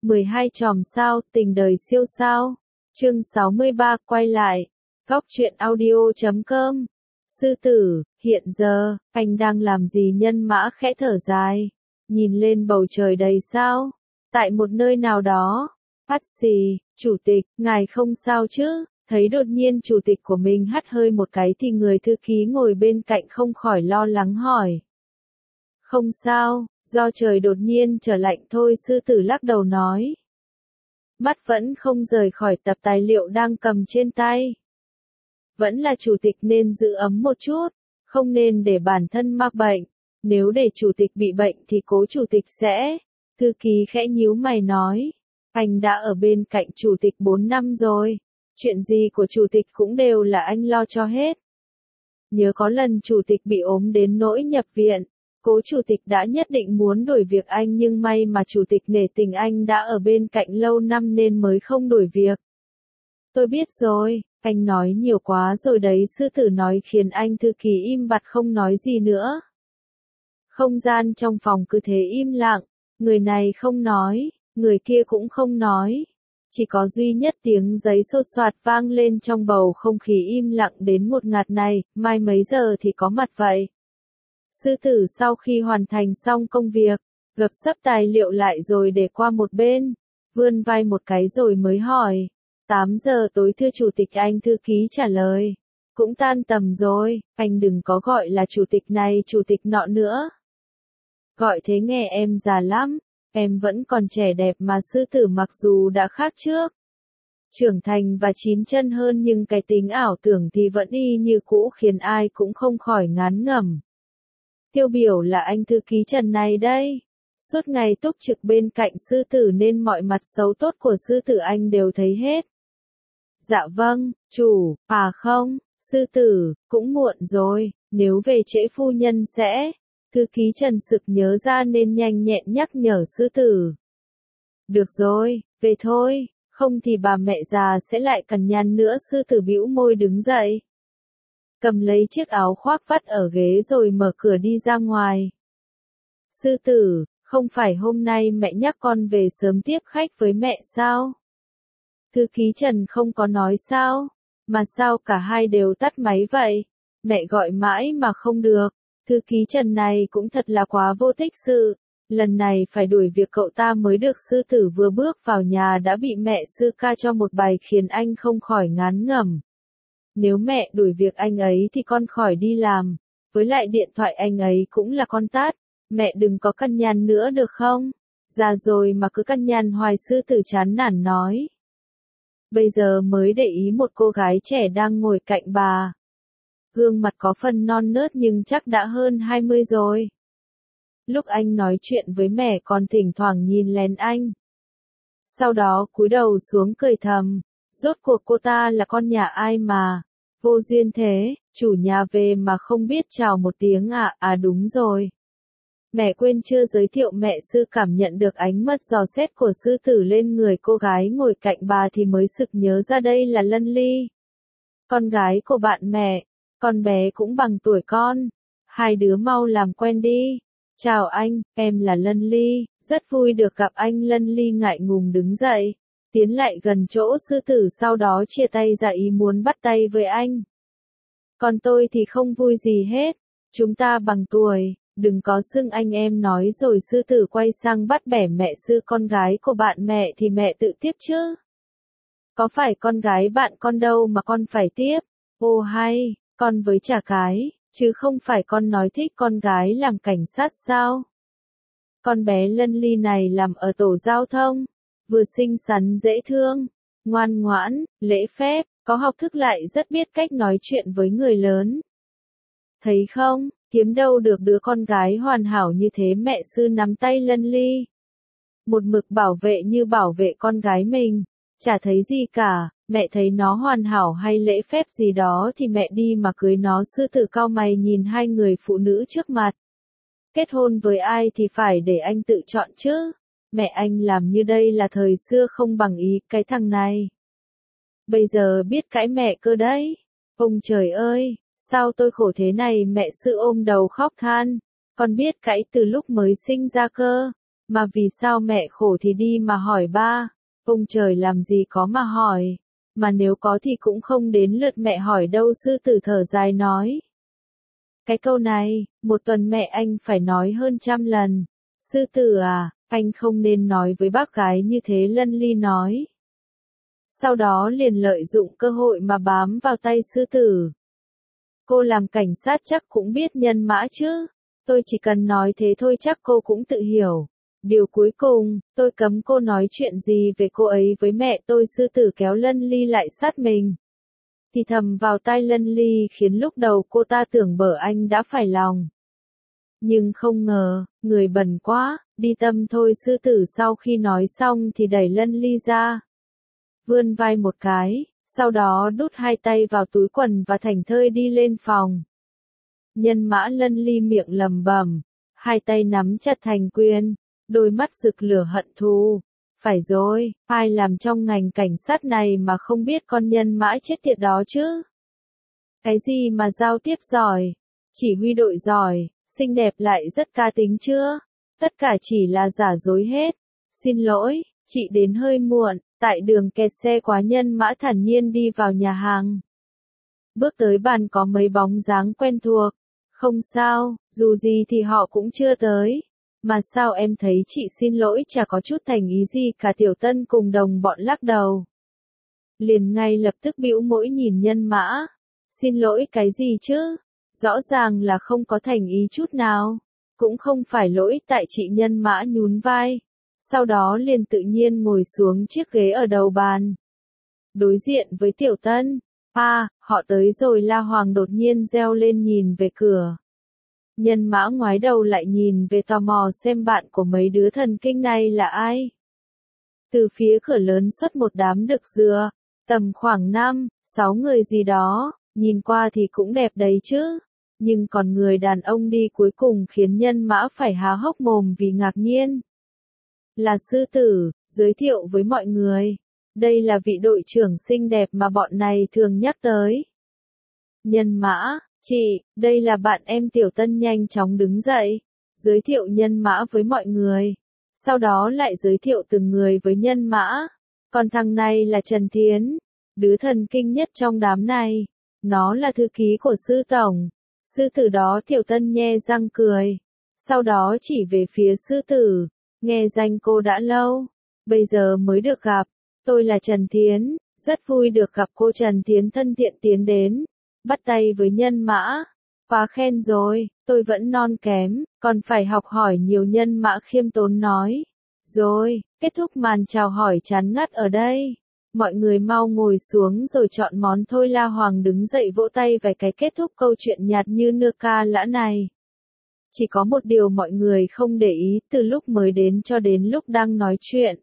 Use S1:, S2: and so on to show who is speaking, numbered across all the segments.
S1: 12 chòm sao, tình đời siêu sao. Chương 63 quay lại. Góc truyện audio.com. Sư tử, hiện giờ, anh đang làm gì? Nhân mã khẽ thở dài. Nhìn lên bầu trời đầy sao. Tại một nơi nào đó. Hắt xì, chủ tịch, ngài không sao chứ? Thấy đột nhiên chủ tịch của mình hắt hơi một cái thì người thư ký ngồi bên cạnh không khỏi lo lắng hỏi. Không sao, do trời đột nhiên trở lạnh thôi, sư tử lắc đầu nói. Mắt vẫn không rời khỏi tập tài liệu đang cầm trên tay. Vẫn là chủ tịch nên giữ ấm một chút, không nên để bản thân mắc bệnh. Nếu để chủ tịch bị bệnh thì cố chủ tịch sẽ. Thư ký khẽ nhíu mày nói. Anh đã ở bên cạnh chủ tịch 4 năm rồi. Chuyện gì của chủ tịch cũng đều là anh lo cho hết. Nhớ có lần chủ tịch bị ốm đến nỗi nhập viện. Cố chủ tịch đã nhất định muốn đuổi việc anh nhưng may mà chủ tịch nể tình anh đã ở bên cạnh lâu năm nên mới không đuổi việc. Tôi biết rồi, anh nói nhiều quá rồi đấy, sư tử nói khiến anh thư ký im bặt không nói gì nữa. Không gian trong phòng cứ thế im lặng, người này không nói, người kia cũng không nói. Chỉ có duy nhất tiếng giấy xột xoạt vang lên trong bầu không khí im lặng đến một ngạt này, mai mấy giờ thì có mặt vậy? Sư tử sau khi hoàn thành xong công việc, gập sấp tài liệu lại rồi để qua một bên, vươn vai một cái rồi mới hỏi. 8 giờ tối thưa chủ tịch, anh thư ký trả lời. Cũng tan tầm rồi, anh đừng có gọi là chủ tịch này chủ tịch nọ nữa. Gọi thế nghe em già lắm, em vẫn còn trẻ đẹp mà. Sư tử mặc dù đã khác trước, trưởng thành và chín chân hơn nhưng cái tính ảo tưởng thì vẫn y như cũ khiến ai cũng không khỏi ngán ngẩm. Tiêu biểu là anh thư ký Trần này đây. Suốt ngày túc trực bên cạnh sư tử nên mọi mặt xấu tốt của sư tử anh đều thấy hết. Dạ vâng, chủ, à không, sư tử, cũng muộn rồi, nếu về trễ phu nhân sẽ. Thư ký Trần sực nhớ ra nên nhanh nhẹn nhắc nhở sư tử. Được rồi, về thôi, không thì bà mẹ già sẽ lại cằn nhằn nữa. Sư tử bĩu môi đứng dậy. Cầm lấy chiếc áo khoác vắt ở ghế rồi mở cửa đi ra ngoài. Sư tử, không phải hôm nay mẹ nhắc con về sớm tiếp khách với mẹ sao? Thư ký Trần không có nói sao? Mà sao cả hai đều tắt máy vậy? Mẹ gọi mãi mà không được. Thư ký Trần này cũng thật là quá vô tích sự. Lần này phải đuổi việc cậu ta mới được. Sư tử vừa bước vào nhà đã bị mẹ sư ca cho một bài khiến anh không khỏi ngán ngẩm. Nếu mẹ đuổi việc anh ấy thì con khỏi đi làm. Với lại điện thoại anh ấy cũng là con tát. Mẹ đừng có cằn nhằn nữa được không? Già rồi mà cứ cằn nhằn hoài. Sư tử chán nản nói. Bây giờ mới để ý một cô gái trẻ đang ngồi cạnh bà. Gương mặt có phần non nớt nhưng chắc đã hơn 20 rồi. Lúc anh nói chuyện với mẹ còn thỉnh thoảng nhìn lén anh. Sau đó cúi đầu xuống cười thầm. Rốt cuộc cô ta là con nhà ai mà? Vô duyên thế, chủ nhà về mà không biết chào một tiếng à? À đúng rồi. Mẹ quên chưa giới thiệu. Mẹ sư cảm nhận được ánh mắt dò xét của sư tử lên người cô gái ngồi cạnh bà thì mới sực nhớ ra đây là Lân Ly. Con gái của bạn mẹ, con bé cũng bằng tuổi con. Hai đứa mau làm quen đi. Chào anh, em là Lân Ly, rất vui được gặp anh. Lân Ly ngại ngùng đứng dậy, tiến lại gần chỗ sư tử sau đó chia tay ra ý muốn bắt tay với anh. Còn tôi thì không vui gì hết, chúng ta bằng tuổi. Đừng có xưng anh em nói rồi. Sư tử quay sang bắt bẻ mẹ sư. Con gái của bạn mẹ thì mẹ tự tiếp chứ. Có phải con gái bạn con đâu mà con phải tiếp. Ô hay, con với chả cái, chứ không phải con nói thích con gái làm cảnh sát sao. Con bé Lân Ly này làm ở tổ giao thông. Vừa xinh xắn dễ thương, ngoan ngoãn, lễ phép, có học thức lại rất biết cách nói chuyện với người lớn. Thấy không? Kiếm đâu được đứa con gái hoàn hảo như thế. Mẹ sư nắm tay Lân Ly. Một mực bảo vệ như bảo vệ con gái mình. Chả thấy gì cả, mẹ thấy nó hoàn hảo hay lễ phép gì đó thì mẹ đi mà cưới nó. Sư tử cau mày nhìn hai người phụ nữ trước mặt. Kết hôn với ai thì phải để anh tự chọn chứ. Mẹ anh làm như đây là thời xưa không bằng ý cái thằng này. Bây giờ biết cãi mẹ cơ đấy. Ông trời ơi! Sao tôi khổ thế này? Mẹ sư ôm đầu khóc than. Con biết cãi từ lúc mới sinh ra cơ. Mà vì sao mẹ khổ thì đi mà hỏi ba, ông trời làm gì có mà hỏi, mà nếu có thì cũng không đến lượt mẹ hỏi đâu. Sư tử thở dài nói. Cái câu này, một tuần mẹ anh phải nói hơn 100 lần. Sư tử à, anh không nên nói với bác gái như thế, Lân Ly nói. Sau đó liền lợi dụng cơ hội mà bám vào tay sư tử. Cô làm cảnh sát chắc cũng biết nhân mã chứ. Tôi chỉ cần nói thế thôi chắc cô cũng tự hiểu. Điều cuối cùng, tôi cấm cô nói chuyện gì về cô ấy với mẹ tôi. Sư tử kéo Lân Ly lại sát mình. Thì thầm vào tai Lân Ly khiến lúc đầu cô ta tưởng bở anh đã phải lòng. Nhưng không ngờ, người bẩn quá, đi tâm thôi. Sư tử sau khi nói xong thì đẩy Lân Ly ra. Vươn vai một cái, sau đó đút hai tay vào túi quần và thảnh thơi đi lên phòng. Nhân mã Lân Ly miệng lầm bầm, hai tay nắm chặt thành quyền, đôi mắt rực lửa hận thù. Phải rồi, ai làm trong ngành cảnh sát này mà không biết con nhân mã chết tiệt đó chứ? Cái gì mà giao tiếp giỏi, chỉ huy đội giỏi, xinh đẹp lại rất cá tính chưa? Tất cả chỉ là giả dối hết. Xin lỗi, chị đến hơi muộn, tại đường kẹt xe quá. Nhân mã thản nhiên đi vào nhà hàng. Bước tới bàn có mấy bóng dáng quen thuộc. Không sao, dù gì thì họ cũng chưa tới. Mà sao em thấy chị xin lỗi chả có chút thành ý gì cả. Tiểu Tân cùng đồng bọn lắc đầu. Liền ngay lập tức bĩu môi nhìn nhân mã. Xin lỗi cái gì chứ? Rõ ràng là không có thành ý chút nào. Cũng không phải lỗi tại chị. Nhân mã nhún vai. Sau đó liền tự nhiên ngồi xuống chiếc ghế ở đầu bàn. Đối diện với Tiểu Tân. À, họ tới rồi. La Hoàng đột nhiên reo lên nhìn về cửa. Nhân mã ngoái đầu lại nhìn về tò mò xem bạn của mấy đứa thần kinh này là ai. Từ phía cửa lớn xuất một đám đực dừa, tầm khoảng 5-6 người gì đó, nhìn qua thì cũng đẹp đấy chứ. Nhưng còn người đàn ông đi cuối cùng khiến nhân mã phải há hốc mồm vì ngạc nhiên. Là sư tử, giới thiệu với mọi người. Đây là vị đội trưởng xinh đẹp mà bọn này thường nhắc tới. Nhân mã, chị, đây là bạn em. Tiểu Tân nhanh chóng đứng dậy, giới thiệu nhân mã với mọi người. Sau đó lại giới thiệu từng người với nhân mã. Còn thằng này là Trần Thiến, đứa thần kinh nhất trong đám này. Nó là thư ký của sư tổng. Sư tử đó. Tiểu Tân nhe răng cười. Sau đó chỉ về phía sư tử. Nghe danh cô đã lâu, bây giờ mới được gặp. Tôi là Trần Thiến, rất vui được gặp cô. Trần Thiến thân thiện tiến đến, bắt tay với nhân mã. Quá khen rồi, tôi vẫn non kém, còn phải học hỏi nhiều. Nhân mã khiêm tốn nói. Rồi, kết thúc màn chào hỏi chán ngắt ở đây. Mọi người mau ngồi xuống rồi chọn món thôi. La Hoàng đứng dậy vỗ tay vài cái kết thúc câu chuyện nhạt như nưa ca lã này. Chỉ có một điều mọi người không để ý từ lúc mới đến cho đến lúc đang nói chuyện.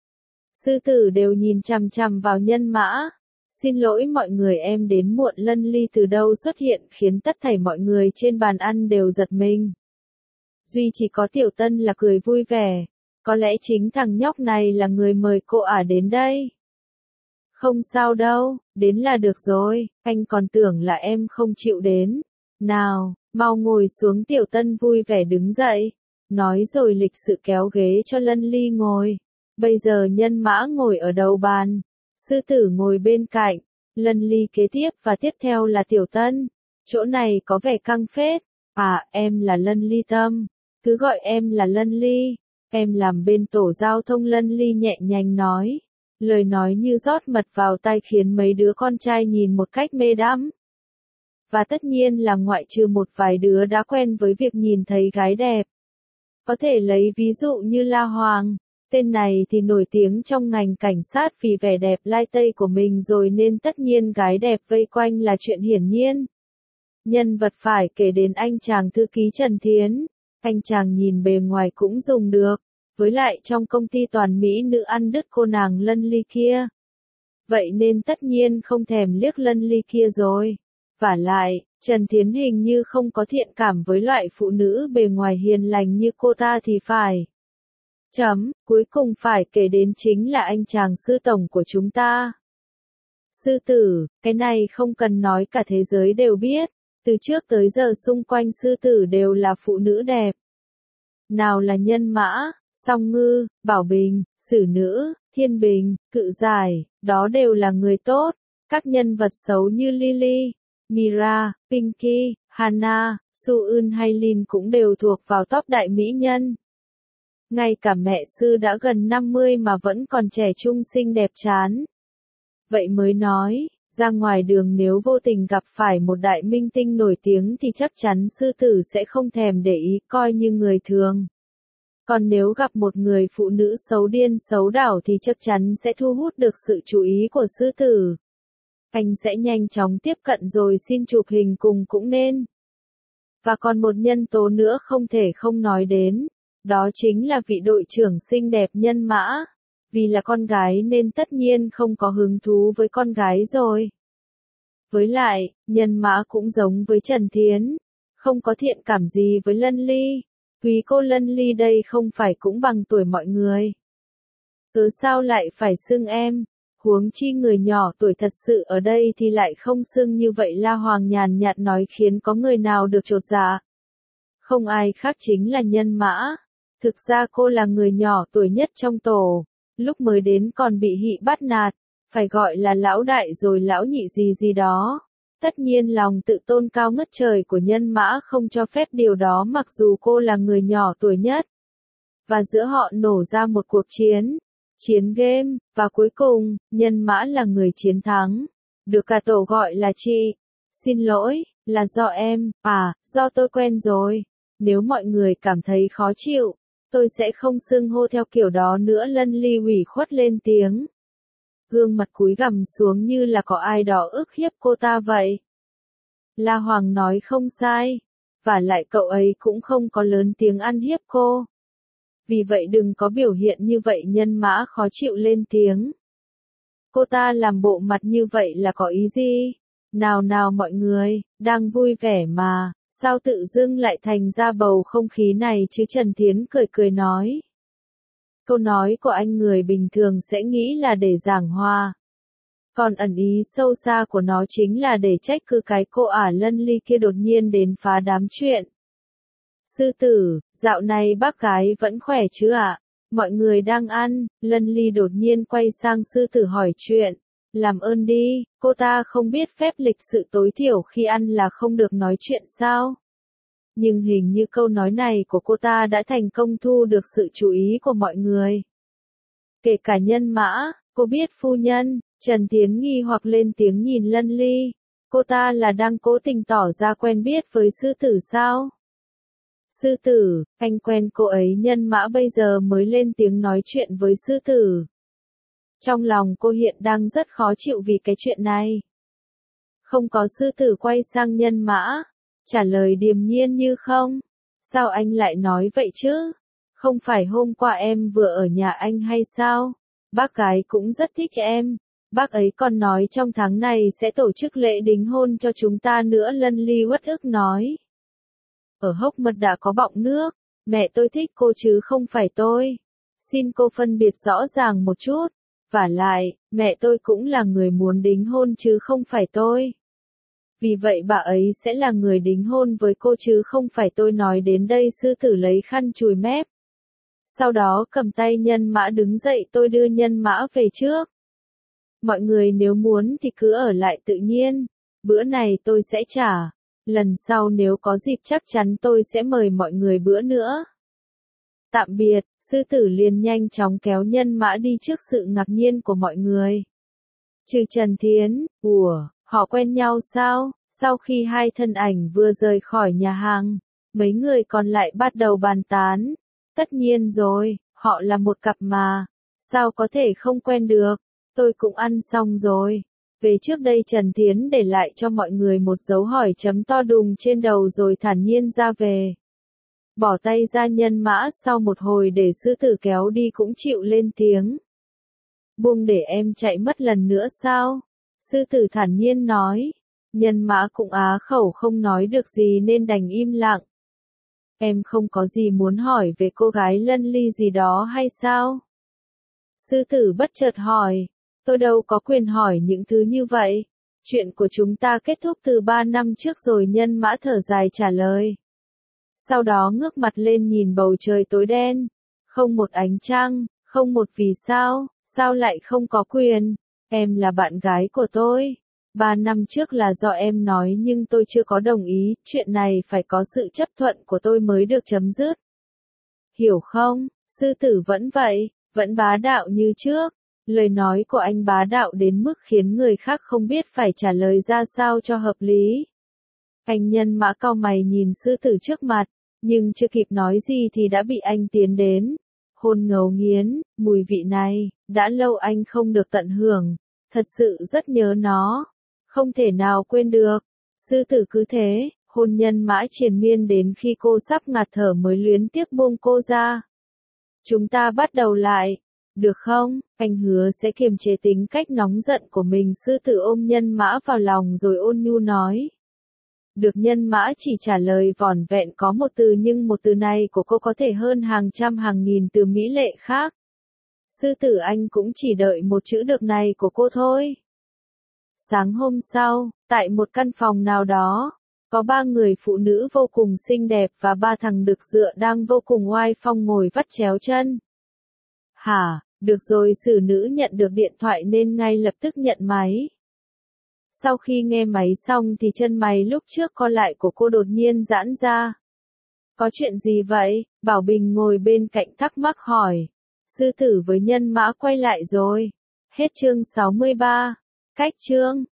S1: Sư tử đều nhìn chằm chằm vào nhân mã. Xin lỗi mọi người, em đến muộn. Lân Ly từ đâu xuất hiện khiến tất thảy mọi người trên bàn ăn đều giật mình. Duy chỉ có Tiểu Tân là cười vui vẻ. Có lẽ chính thằng nhóc này là người mời cô ả đến đây. Không sao đâu, đến là được rồi, anh còn tưởng là em không chịu đến. Nào, mau ngồi xuống. Tiểu Tân vui vẻ đứng dậy, nói rồi lịch sự kéo ghế cho Lân Ly ngồi. Bây giờ nhân mã ngồi ở đầu bàn, sư tử ngồi bên cạnh, Lân Ly kế tiếp và tiếp theo là Tiểu Tân. Chỗ này có vẻ căng phết. À, em là Lân Ly Tâm, cứ gọi em là Lân Ly. Em làm bên tổ giao thông. Lân Ly nhẹ nhàng nói. Lời nói như rót mật vào tai khiến mấy đứa con trai nhìn một cách mê đắm. Và tất nhiên là ngoại trừ một vài đứa đã quen với việc nhìn thấy gái đẹp. Có thể lấy ví dụ như La Hoàng. Tên này thì nổi tiếng trong ngành cảnh sát vì vẻ đẹp lai tây của mình rồi nên tất nhiên gái đẹp vây quanh là chuyện hiển nhiên. Nhân vật phải kể đến anh chàng thư ký Trần Thiến. Anh chàng nhìn bề ngoài cũng dùng được. Với lại trong công ty toàn mỹ nữ ăn đứt cô nàng Lân Ly kia. Vậy nên tất nhiên không thèm liếc Lân Ly kia rồi. Vả lại, Trần Thiến hình như không có thiện cảm với loại phụ nữ bề ngoài hiền lành như cô ta thì phải. Cuối cùng phải kể đến chính là anh chàng sư tổng của chúng ta. Sư tử, cái này không cần nói cả thế giới đều biết. Từ trước tới giờ xung quanh sư tử đều là phụ nữ đẹp. Nào là nhân mã, Song Ngư, Bảo Bình, Sử Nữ, Thiên Bình, Cự Giải, đó đều là người tốt. Các nhân vật xấu như Lily, Mira, Pinky, Hana, Sueun hay Lin cũng đều thuộc vào top đại mỹ nhân. Ngay cả mẹ sư đã gần 50 mà vẫn còn trẻ trung xinh đẹp chán. Vậy mới nói, ra ngoài đường nếu vô tình gặp phải một đại minh tinh nổi tiếng thì chắc chắn sư tử sẽ không thèm để ý, coi như người thường. Còn nếu gặp một người phụ nữ xấu điên xấu đảo thì chắc chắn sẽ thu hút được sự chú ý của sư tử. Anh sẽ nhanh chóng tiếp cận rồi xin chụp hình cùng cũng nên. Và còn một nhân tố nữa không thể không nói đến, đó chính là vị đội trưởng xinh đẹp Nhân Mã. Vì là con gái nên tất nhiên không có hứng thú với con gái rồi. Với lại, Nhân Mã cũng giống với Trần Thiến, không có thiện cảm gì với Lân Ly. Quý cô Lân Ly đây không phải cũng bằng tuổi mọi người. Cớ sao lại phải xưng em, huống chi người nhỏ tuổi thật sự ở đây thì lại không xưng như vậy. La Hoàng nhàn nhạt nói khiến có người nào được chột dạ. Không ai khác chính là Nhân Mã. Thực ra cô là người nhỏ tuổi nhất trong tổ, lúc mới đến còn bị Hị bắt nạt, phải gọi là lão đại rồi lão nhị gì gì đó. Tất nhiên lòng tự tôn cao ngất trời của Nhân Mã không cho phép điều đó mặc dù cô là người nhỏ tuổi nhất. Và giữa họ nổ ra một cuộc chiến game, và cuối cùng, Nhân Mã là người chiến thắng. Được cả tổ gọi là chị. Xin lỗi, là do em, do tôi quen rồi. Nếu mọi người cảm thấy khó chịu, tôi sẽ không xưng hô theo kiểu đó nữa. Lân Ly ủy khuất lên tiếng. Gương mặt cúi gằm xuống như là có ai đó ức hiếp cô ta vậy. La Hoàng nói không sai. Và lại cậu ấy cũng không có lớn tiếng ăn hiếp cô. Vì vậy đừng có biểu hiện như vậy. Nhân Mã khó chịu lên tiếng. Cô ta làm bộ mặt như vậy là có ý gì? Nào nào mọi người, đang vui vẻ mà, sao tự dưng lại thành ra bầu không khí này chứ? Trần Thiến cười cười nói. Câu nói của anh người bình thường sẽ nghĩ là để giảng hòa. Còn ẩn ý sâu xa của nó chính là để trách cứ cái cô ả Lân Ly kia đột nhiên đến phá đám chuyện. Sư tử, dạo này bác gái vẫn khỏe chứ ạ? Mọi người đang ăn, Lân Ly đột nhiên quay sang sư tử hỏi chuyện. Làm ơn đi, cô ta không biết phép lịch sự tối thiểu khi ăn là không được nói chuyện sao? Nhưng hình như câu nói này của cô ta đã thành công thu được sự chú ý của mọi người. Kể cả Nhân Mã, cô biết phu nhân, Trần Thiến nghi hoặc lên tiếng nhìn Lân Ly. Cô ta là đang cố tình tỏ ra quen biết với sư tử sao? Sư tử, anh quen cô ấy. Nhân Mã bây giờ mới lên tiếng nói chuyện với sư tử. Trong lòng cô hiện đang rất khó chịu vì cái chuyện này. Không có. Sư tử quay sang Nhân Mã, trả lời điềm nhiên như không. Sao anh lại nói vậy chứ? Không phải hôm qua em vừa ở nhà anh hay sao? Bác gái cũng rất thích em. Bác ấy còn nói trong tháng này sẽ tổ chức lễ đính hôn cho chúng ta nữa. Lân Ly uất ức nói. Ở hốc mật đã có bọng nước. Mẹ tôi thích cô chứ không phải tôi. Xin cô phân biệt rõ ràng một chút. Vả lại, mẹ tôi cũng là người muốn đính hôn chứ không phải tôi. Vì vậy bà ấy sẽ là người đính hôn với cô chứ không phải tôi. Nói đến đây sư tử lấy khăn chùi mép. Sau đó cầm tay Nhân Mã đứng dậy. Tôi đưa Nhân Mã về trước. Mọi người nếu muốn thì cứ ở lại tự nhiên. Bữa này tôi sẽ trả. Lần sau nếu có dịp chắc chắn tôi sẽ mời mọi người bữa nữa. Tạm biệt, sư tử liền nhanh chóng kéo Nhân Mã đi trước sự ngạc nhiên của mọi người. Trừ Trần Thiến, họ quen nhau sao? Sau khi hai thân ảnh vừa rời khỏi nhà hàng, mấy người còn lại bắt đầu bàn tán. Tất nhiên rồi, họ là một cặp mà. Sao có thể không quen được? Tôi cũng ăn xong rồi. Về trước đây Trần Thiến để lại cho mọi người một dấu hỏi chấm to đùng trên đầu rồi thản nhiên ra về. Bỏ tay ra. Nhân Mã sau một hồi để sư tử kéo đi cũng chịu lên tiếng. Buông để em chạy mất lần nữa sao? Sư tử thản nhiên nói. Nhân Mã cũng á khẩu không nói được gì nên đành im lặng. Em không có gì muốn hỏi về cô gái Lân Ly gì đó hay sao? Sư tử bất chợt hỏi. Tôi đâu có quyền hỏi những thứ như vậy. Chuyện của chúng ta kết thúc từ 3 năm trước rồi. Nhân Mã thở dài trả lời. Sau đó ngước mặt lên nhìn bầu trời tối đen. Không một ánh trăng, không một vì sao, sao lại không có quyền? Em là bạn gái của tôi. 3 năm trước là do em nói nhưng tôi chưa có đồng ý, chuyện này phải có sự chấp thuận của tôi mới được chấm dứt. Hiểu không? Sư tử vẫn vậy, vẫn bá đạo như trước. Lời nói của anh bá đạo đến mức khiến người khác không biết phải trả lời ra sao cho hợp lý. Anh Nhân Mã cau mày nhìn sư tử trước mặt, nhưng chưa kịp nói gì thì đã bị anh tiến đến. Hôn ngấu nghiến, mùi vị này, đã lâu anh không được tận hưởng, thật sự rất nhớ nó, không thể nào quên được. Sư tử cứ thế, hôn Nhân Mã triền miên đến khi cô sắp ngạt thở mới luyến tiếc buông cô ra. Chúng ta bắt đầu lại, được không? Anh hứa sẽ kiềm chế tính cách nóng giận của mình. Sư tử ôm Nhân Mã vào lòng rồi ôn nhu nói. Được. Nhân Mã chỉ trả lời vỏn vẹn có một từ, nhưng một từ này của cô có thể hơn hàng trăm hàng nghìn từ mỹ lệ khác. Sư tử anh cũng chỉ đợi một chữ được này của cô thôi. Sáng hôm sau, tại một căn phòng nào đó, có 3 người phụ nữ vô cùng xinh đẹp và 3 thằng đực dựa đang vô cùng oai phong ngồi vắt chéo chân. Hả, được rồi. Xử nữ nhận được điện thoại nên ngay lập tức nhận máy. Sau khi nghe máy xong thì chân mày lúc trước co lại của cô đột nhiên giãn ra. Có chuyện gì vậy? Bảo Bình ngồi bên cạnh thắc mắc hỏi. Sư tử với Nhân Mã quay lại rồi. Hết chương 63. Cách chương